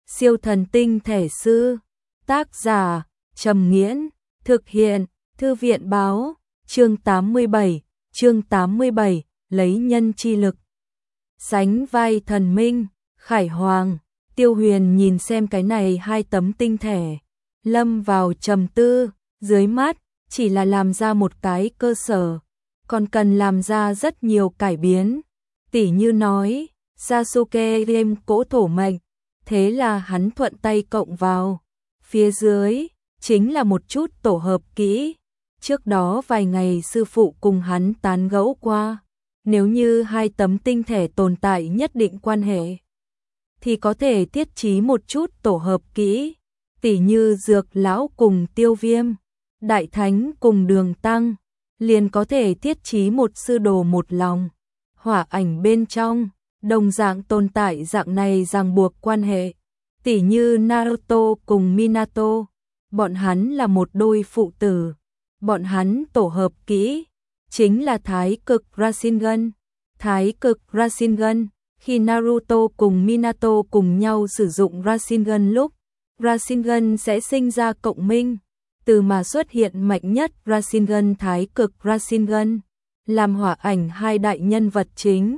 Siêu thần tinh thể sư. Tác giả Trầm Nghiễn. Thực hiện Thư viện báo. Chương 87, lấy nhân chi lực. Sánh vai thần minh, Khải Hoàng. Tiêu Huyền nhìn xem cái này hai tấm tinh thể, lâm vào trầm tư. Dưới mắt chỉ là làm ra một cái cơ sở, còn cần làm ra rất nhiều cải biến. Tỉ như nói Sasuke game cỗ thổ mệnh, thế là hắn thuận tay cộng vào. Phía dưới chính là một chút tổ hợp kỹ. Trước đó vài ngày sư phụ cùng hắn tán gẫu qua, nếu như hai tấm tinh thể tồn tại nhất định quan hệ, thì có thể thiết trí một chút tổ hợp kỹ, tỉ như Dược Lão cùng Tiêu Viêm, Đại Thánh cùng Đường Tăng, liền có thể thiết trí một sư đồ một lòng. Hỏa ảnh bên trong đồng dạng tồn tại dạng này ràng buộc quan hệ, tỉ như Naruto cùng Minato, bọn hắn là một đôi phụ tử, bọn hắn tổ hợp kỹ chính là Thái Cực Rasengan. Thái Cực Rasengan, khi Naruto cùng Minato cùng nhau sử dụng Rasengan lúc, Rasengan sẽ sinh ra cộng minh, từ mà xuất hiện mạnh nhất Rasengan Thái Cực Rasengan, làm hỏa ảnh hai đại nhân vật chính.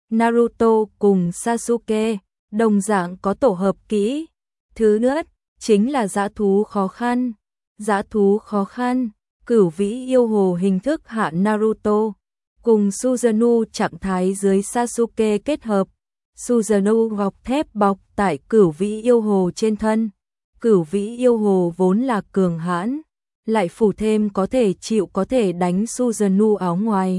Naruto cùng Sasuke đồng dạng có tổ hợp kỹ. Thứ nữa chính là dã thú khó khăn. Dã thú khó khăn, Cửu Vĩ yêu hồ hình thức hạ Naruto cùng Susanoo trạng thái dưới Sasuke kết hợp. Susanoo gọc thép bọc tại Cửu Vĩ yêu hồ trên thân. Cửu Vĩ yêu hồ vốn là cường hãn, lại phủ thêm có thể chịu có thể đánh Susanoo áo ngoài,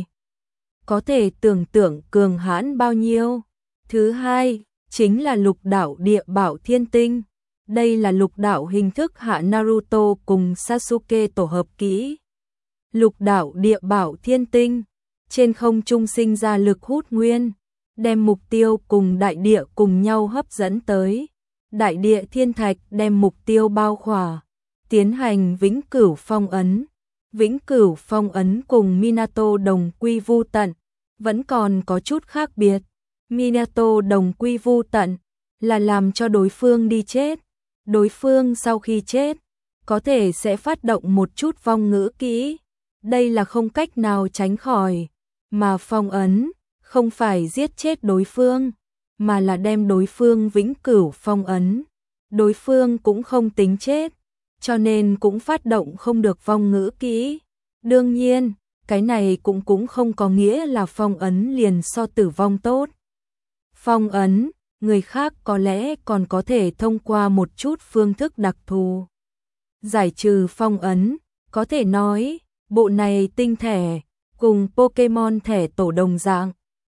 có thể tưởng tượng cường hãn bao nhiêu. Thứ hai chính là lục đạo địa bảo thiên tinh. Đây là lục đạo hình thức hạ Naruto cùng Sasuke tổ hợp kỹ. Lục đạo địa bảo thiên tinh trên không trung sinh ra lực hút nguyên, đem mục tiêu cùng đại địa cùng nhau hấp dẫn tới. Đại địa thiên thạch đem mục tiêu bao khỏa, tiến hành vĩnh cửu phong ấn. Vĩnh cửu phong ấn cùng Minato đồng quy vu tận vẫn còn có chút khác biệt. Minato đồng quy vu tận là làm cho đối phương đi chết. Đối phương sau khi chết có thể sẽ phát động một chút vong ngữ kỹ, đây là không cách nào tránh khỏi. Mà phong ấn không phải giết chết đối phương, mà là đem đối phương vĩnh cửu phong ấn. Đối phương cũng không tính chết, cho nên cũng phát động không được vong ngữ kỹ. Đương nhiên, cái này cũng không có nghĩa là phong ấn liền so tử vong tốt. Phong ấn, người khác có lẽ còn có thể thông qua một chút phương thức đặc thù giải trừ phong ấn. Có thể nói, bộ này tinh thể cùng Pokemon thẻ tổ đồng dạng,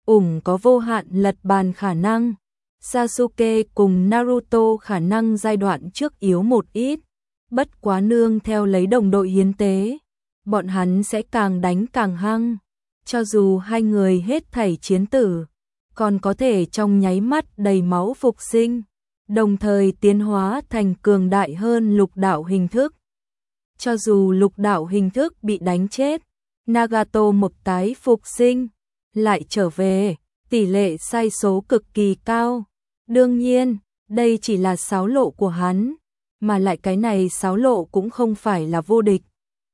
có vô hạn lật bàn khả năng. Sasuke cùng Naruto khả năng giai đoạn trước yếu một ít, bất quá nương theo lấy đồng đội hiến tế, bọn hắn sẽ càng đánh càng hăng. Cho dù hai người hết thảy chiến tử, còn có thể trong nháy mắt đầy máu phục sinh, đồng thời tiến hóa thành cường đại hơn lục đạo hình thức. Cho dù lục đạo hình thức bị đánh chết, Nagato một tái phục sinh, lại trở về, tỷ lệ sai số cực kỳ cao. Đương nhiên, đây chỉ là xáo lộ của hắn, mà lại cái này xáo lộ cũng không phải là vô địch.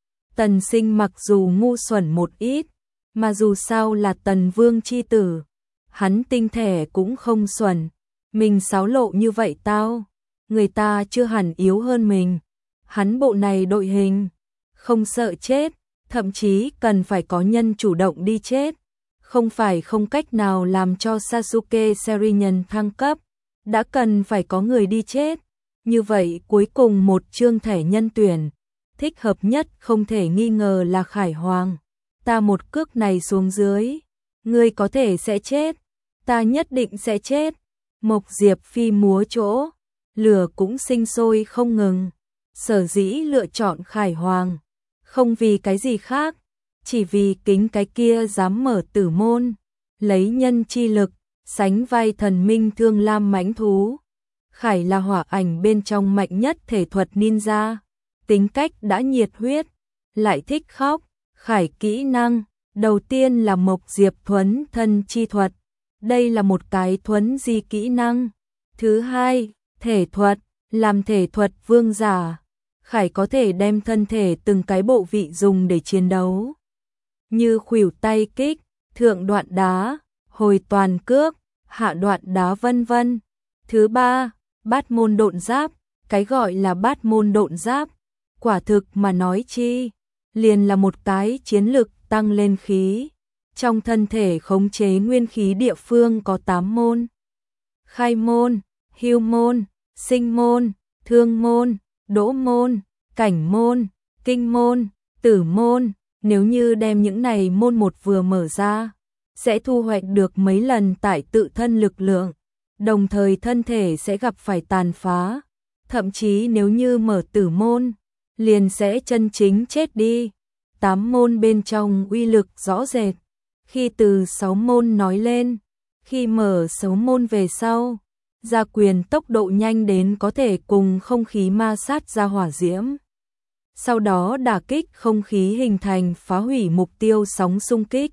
Tần Sinh mặc dù ngu xuẩn một ít, mà dù sao là Tần Vương chi tử, hắn tinh thể cũng không xuẩn. Mình xáo lộ như vậy tao, người ta chưa hẳn yếu hơn mình. Hắn bộ này đội hình, không sợ chết, thậm chí cần phải có nhân chủ động đi chết. Không phải không cách nào làm cho Sasuke Sharingan thăng cấp, đã cần phải có người đi chết. Như vậy cuối cùng một chương thẻ nhân tuyển, thích hợp nhất không thể nghi ngờ là Khải Hoàng. Ta một cước này xuống dưới, ngươi có thể sẽ chết, ta nhất định sẽ chết. Mộc Diệp Phi múa chỗ, lửa cũng sinh sôi không ngừng. Sở dĩ lựa chọn Khải Hoàng, không vì cái gì khác, chỉ vì kính cái kia dám mở tử môn, lấy nhân chi lực, sánh vai thần minh Thương Lam mãnh thú. Khải là hỏa ảnh bên trong mạnh nhất thể thuật ninja, tính cách đã nhiệt huyết, lại thích khóc. Khải kỹ năng, đầu tiên là Mộc Diệp thuấn thân chi thuật, đây là một cái thuấn di kỹ năng. Thứ hai, Thể thuật, làm thể thuật vương giả, Khải có thể đem thân thể từng cái bộ vị dùng để chiến đấu. Như khuỷu tay kích, thượng đoạn đá, hồi toàn cước, hạ đoạn đá vân vân. Thứ ba, bát môn độn giáp, cái gọi là bát môn độn giáp, quả thực mà nói chi, liền là một cái chiến lực tăng lên khí. Trong thân thể khống chế nguyên khí địa phương có 8 môn. Khai môn, hưu môn, sinh môn, thương môn, đỗ môn, cảnh môn, kinh môn, tử môn. Nếu như đem những này môn một vừa mở ra, sẽ thu hoạch được mấy lần tại tự thân lực lượng, đồng thời thân thể sẽ gặp phải tàn phá. Thậm chí nếu như mở tử môn, liền sẽ chân chính chết đi. 8 môn bên trong uy lực rõ rệt. Khi từ 6 môn nói lên, khi mở 6 môn về sau, ra quyền tốc độ nhanh đến có thể cùng không khí ma sát ra hỏa diễm. Sau đó đả kích không khí hình thành phá hủy mục tiêu sóng xung kích.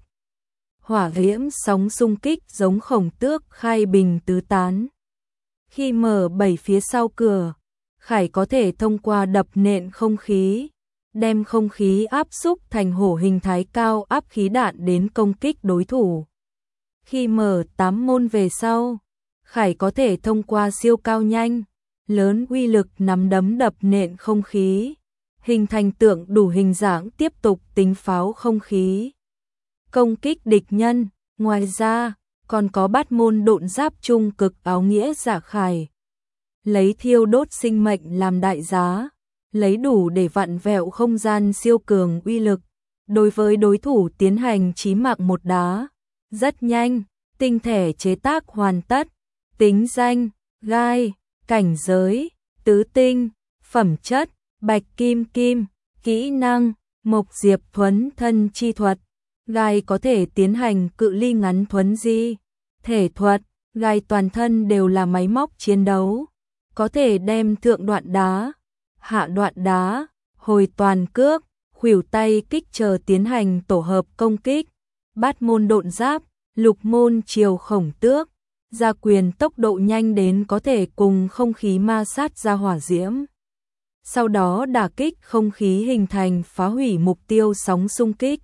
Hỏa diễm sóng xung kích giống khổng tước khai bình tứ tán. Khi mở 7 phía sau cửa, Khải có thể thông qua đập nện không khí, đem không khí áp xúc thành hổ hình thái cao áp khí đạn đến công kích đối thủ. Khi mở 8 môn về sau, Khải có thể thông qua siêu cao nhanh, lớn uy lực nắm đấm đập nện không khí, hình thành tượng đủ hình dạng tiếp tục tính pháo không khí. Công kích địch nhân, ngoài ra, còn có bát môn độn giáp trung cực áo nghĩa giả Khải. Lấy thiêu đốt sinh mệnh làm đại giá, lấy đủ để vặn vẹo không gian siêu cường uy lực, đối với đối thủ tiến hành chí mạng một đá. Rất nhanh, tinh thể chế tác hoàn tất, tính danh, gai, cảnh giới, tứ tinh, phẩm chất, bạch kim kim, kỹ năng, mộc diệp thuấn thân chi thuật. Gai có thể tiến hành cự ly ngắn thuấn di. Thể thuật, gai toàn thân đều là máy móc chiến đấu, có thể đem thượng đoạn đá, hạ đoạn đá, hồi toàn cước, khuỷu tay kích chờ tiến hành tổ hợp công kích. Bát môn độn giáp, lục môn chiều khổng tước, ra quyền tốc độ nhanh đến có thể cùng không khí ma sát ra hỏa diễm. Sau đó đả kích không khí hình thành phá hủy mục tiêu sóng xung kích.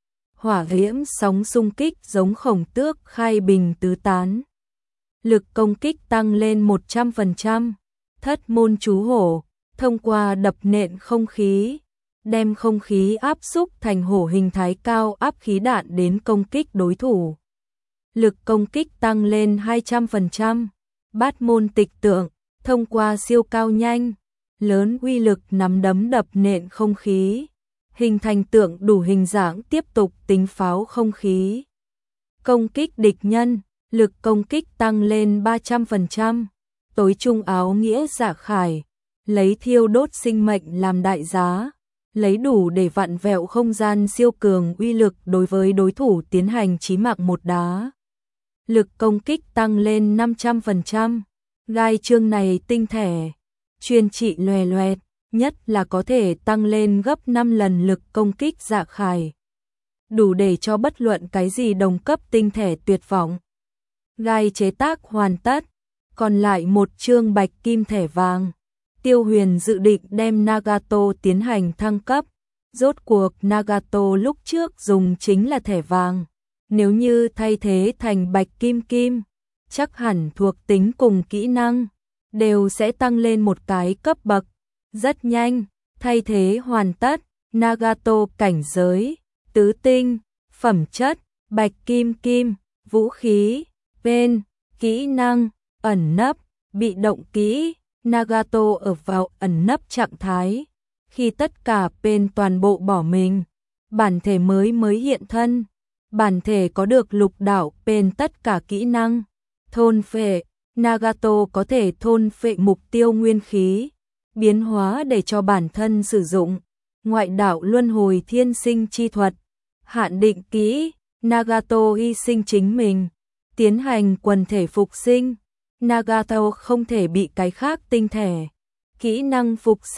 Hỏa diễm sóng xung kích giống khổng tước khai bình tứ tán. Lực công kích tăng lên 100%. Thất môn chú hổ, thông qua đập nện không khí, đem không khí áp xúc thành hổ hình thái cao áp khí đạn đến công kích đối thủ. Lực công kích tăng lên 200%. Bát môn tịch tượng, thông qua siêu cao nhanh, lớn uy lực nắm đấm đập nện không khí, hình thành tượng đủ hình dạng tiếp tục tính pháo không khí. Công kích địch nhân, lực công kích tăng lên 300%. Tối trung áo nghĩa giả Khải, lấy thiêu đốt sinh mệnh làm đại giá, lấy đủ để vặn vẹo không gian siêu cường uy lực đối với đối thủ tiến hành chí mạng một đá. Lực công kích tăng lên 500%. Gai chương này tinh thể, chuyên trị loè loẹt, nhất là có thể tăng lên gấp 5 lần lực công kích giả Khải. Đủ để cho bất luận cái gì đồng cấp tinh thể tuyệt vọng. Gai chế tác hoàn tất, còn lại một chương bạch kim thẻ vàng. Tiêu Huyền dự định đem Nagato tiến hành thăng cấp. Rốt cuộc Nagato lúc trước dùng chính là thẻ vàng. Nếu như thay thế thành bạch kim kim, chắc hẳn thuộc tính cùng kỹ năng đều sẽ tăng lên một cái cấp bậc. Rất nhanh, thay thế hoàn tất, Nagato cảnh giới, tứ tinh, phẩm chất, bạch kim kim, vũ khí, bên, kỹ năng, ẩn nấp, bị động kỹ, Nagato ở vào ẩn nấp trạng thái. Khi tất cả bên toàn bộ bỏ mình, bản thể mới hiện thân. Bản thể có được lục đạo bên tất cả kỹ năng. Thôn phệ, Nagato có thể thôn phệ mục tiêu nguyên khí, biến hóa để cho bản thân sử dụng. Ngoại đạo luân hồi thiên sinh chi thuật, hạn định kỹ, Nagato hy sinh chính mình, tiến hành quần thể phục sinh. Nagato không thể bị cái khác tinh thể. Kỹ năng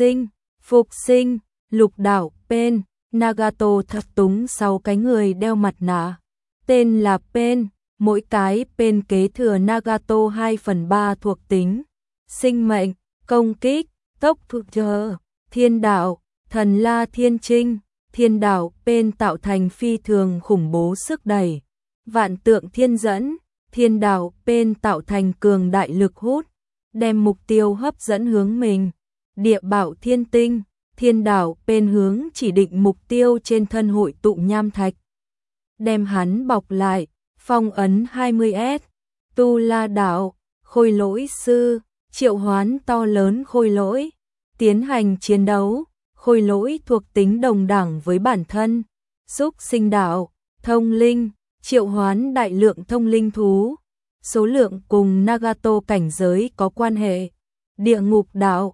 phục sinh, lục đạo Pen. Nagato thao túng 6 cái người đeo mặt nạ, tên là Pen, mỗi cái Pen kế thừa Nagato 2/3 thuộc tính. sinh mệnh, công kích, tốc thuộc chờ, thiên đạo, thần la thiên trinh, thiên đạo bên tạo thành phi thường khủng bố sức đẩy, vạn tượng thiên dẫn, thiên đạo bên tạo thành cường đại lực hút, đem mục tiêu hấp dẫn hướng mình, địa bảo thiên tinh, thiên đạo bên hướng chỉ định mục tiêu trên thân hội tụ nham thạch, đem hắn bọc lại, phong ấn 20S, tu la đạo, khôi lỗi sư, triệu hoán to lớn khôi lỗi, tiến hành chiến đấu, khôi lỗi thuộc tính đồng đẳng với bản thân, xúc sinh đạo, thông linh, triệu hoán đại lượng thông linh thú, số lượng cùng Nagato cảnh giới có quan hệ, địa ngục đạo,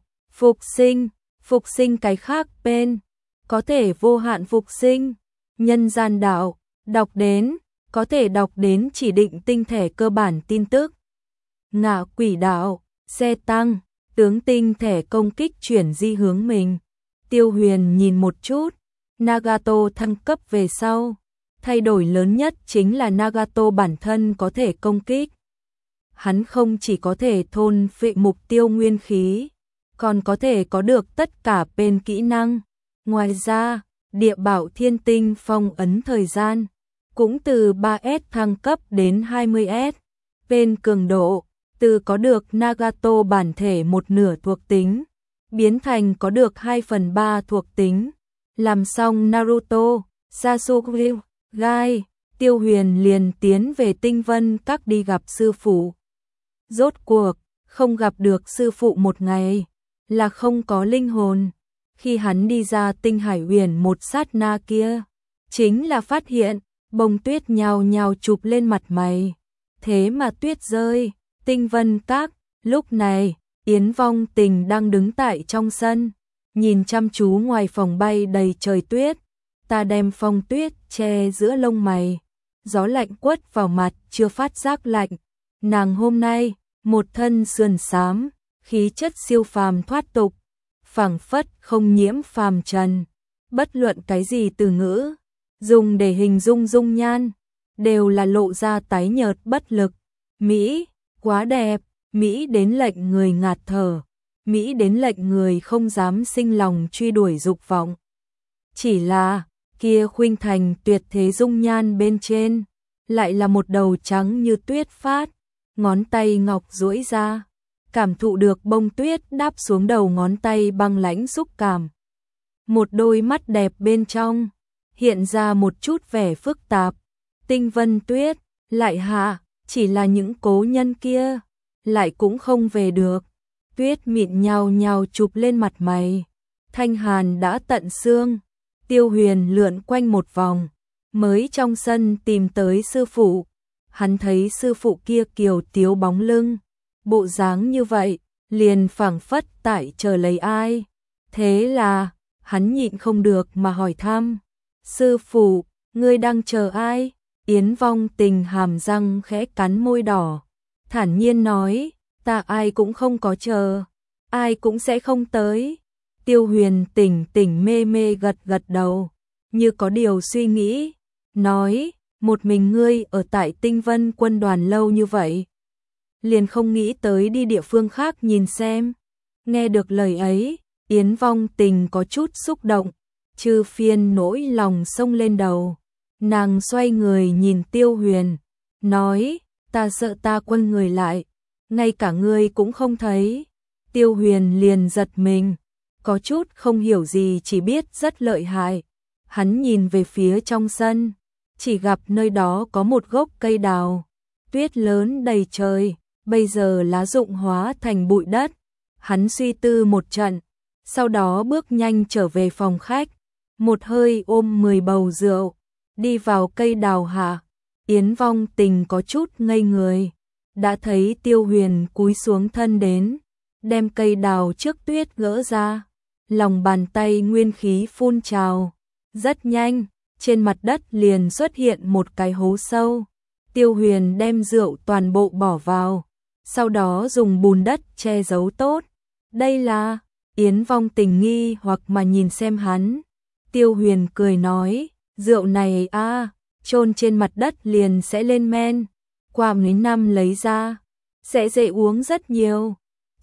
phục sinh cái khác bên, có thể vô hạn phục sinh, nhân gian đạo, đọc đến, có thể đọc đến chỉ định tinh thể cơ bản tin tức, ngạ quỷ đạo, xe tăng, tướng tinh thể công kích chuyển di hướng mình. Tiêu Huyền nhìn một chút, Nagato thăng cấp về sau, thay đổi lớn nhất chính là Nagato bản thân có thể công kích. Hắn không chỉ có thể thôn phệ mục tiêu nguyên khí, còn có thể có được tất cả bên kỹ năng. Ngoài ra, địa bảo thiên tinh phong ấn thời gian, cũng từ 3S thăng cấp đến 20S. Bên cường độ, từ có được Nagato bản thể một nửa thuộc tính, biến thành có được 2/3 thuộc tính. Làm xong Naruto, Sasuke, Gai, Tiêu Huyền liền tiến về Tinh Vân Các đi gặp sư phụ. Rốt cuộc, không gặp được sư phụ một ngày, là không có linh hồn. Khi hắn đi ra Tinh Hải Huyền một sát na kia, chính là phát hiện, bông tuyết nhào nhào chụp lên mặt mày. Thế mà tuyết rơi, Tinh Vân Các, lúc này, Yến Vong Tình đang đứng tại trong sân, nhìn chăm chú ngoài phòng bay đầy trời tuyết. Ta đem phong tuyết che giữa lông mày, gió lạnh quất vào mặt chưa phát giác lạnh. Nàng hôm nay, một thân sườn xám, khí chất siêu phàm thoát tục, phảng phất không nhiễm phàm trần. Bất luận cái gì từ ngữ, dùng để hình dung dung nhan, đều là lộ ra tái nhợt bất lực. Mỹ, quá đẹp, Mỹ đến lệnh người ngạt thở, Mỹ đến lệnh người không dám sinh lòng truy đuổi dục vọng. Chỉ là, kia khuynh thành tuyệt thế dung nhan bên trên, lại là một đầu trắng như tuyết phát, ngón tay ngọc duỗi ra, cảm thụ được bông tuyết đáp xuống đầu ngón tay băng lãnh xúc cảm. Một đôi mắt đẹp bên trong, hiện ra một chút vẻ phức tạp. Tinh Vân Tuyết, lại hạ, chỉ là những cố nhân kia, lại cũng không về được. Tuyết mịn nhào nhào chụp lên mặt mày, thanh hàn đã tận xương. Tiêu Huyền lượn quanh một vòng, mới trong sân tìm tới sư phụ. Hắn thấy sư phụ kia kiều tiếu bóng lưng, bộ dáng như vậy, liền phảng phất tại chờ lấy ai. Thế là, hắn nhịn không được mà hỏi thăm, sư phụ, ngươi đang chờ ai? Yến Vong Tình hàm răng khẽ cắn môi đỏ, thản nhiên nói, ta ai cũng không có chờ, ai cũng sẽ không tới. Tiêu Huyền tỉnh tỉnh mê mê gật gật đầu, như có điều suy nghĩ, nói, một mình ngươi ở tại Tinh Vân quân đoàn lâu như vậy, liền không nghĩ tới đi địa phương khác nhìn xem. Nghe được lời ấy, Yến Vong Tình có chút xúc động, chư phiên nỗi lòng sông lên đầu. Nàng xoay người nhìn Tiêu Huyền, nói, ta sợ ta quên người lại, ngay cả ngươi cũng không thấy. Tiêu Huyền liền giật mình, có chút không hiểu gì, chỉ biết rất lợi hại. Hắn nhìn về phía trong sân, chỉ gặp nơi đó có một gốc cây đào, tuyết lớn đầy trời, bây giờ lá rụng hóa thành bụi đất. Hắn suy tư một trận, sau đó bước nhanh trở về phòng khách, một hơi ôm 10 bầu rượu, đi vào cây đào hạ. Yến Vong Tình có chút ngây người, đã thấy Tiêu Huyền cúi xuống thân đến, đem cây đào trước tuyết gỡ ra, lòng bàn tay nguyên khí phun trào, rất nhanh, trên mặt đất liền xuất hiện một cái hố sâu. Tiêu Huyền đem rượu toàn bộ bỏ vào, sau đó dùng bùn đất che giấu tốt. Đây là, Yến Vong Tình nghi hoặc mà nhìn xem hắn. Tiêu Huyền cười nói, rượu này chôn trên mặt đất liền sẽ lên men, qua mấy năm lấy ra, sẽ dễ uống rất nhiều.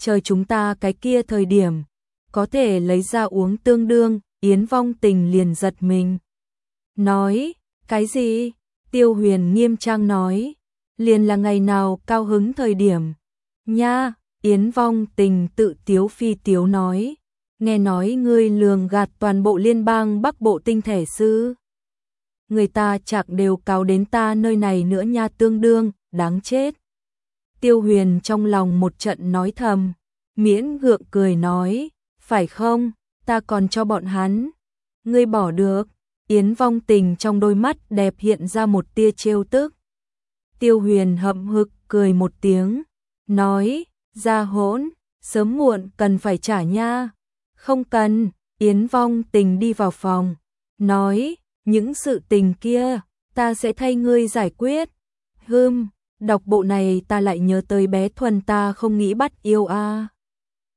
chờ chúng ta cái kia thời điểm, có thể lấy ra uống tương đương, Yến Vong Tình liền giật mình. Nói, cái gì? Tiêu Huyền nghiêm trang nói, liền là ngày nào cao hứng thời điểm. Nha, Yến Vong Tình tự tiếu phi tiếu nói, nghe nói ngươi lường gạt toàn bộ liên bang Bắc Bộ tinh thể sư. Người ta chạc đều cáo đến ta nơi này nữa nha, tương đương, đáng chết. Tiêu Huyền trong lòng một trận nói thầm, miễn gượng cười nói, phải không, ta còn cho bọn hắn. Ngươi bỏ được. Yến Vong Tình trong đôi mắt đẹp hiện ra một tia trêu tức. Tiêu Huyền hậm hực cười một tiếng, nói, ra hỗn, sớm muộn cần phải trả nha. Không cần. Yến Vong Tình đi vào phòng, nói, những sự tình kia, ta sẽ thay ngươi giải quyết. Đọc bộ này ta lại nhớ tới bé Thuần, ta không nghĩ bắt yêu a.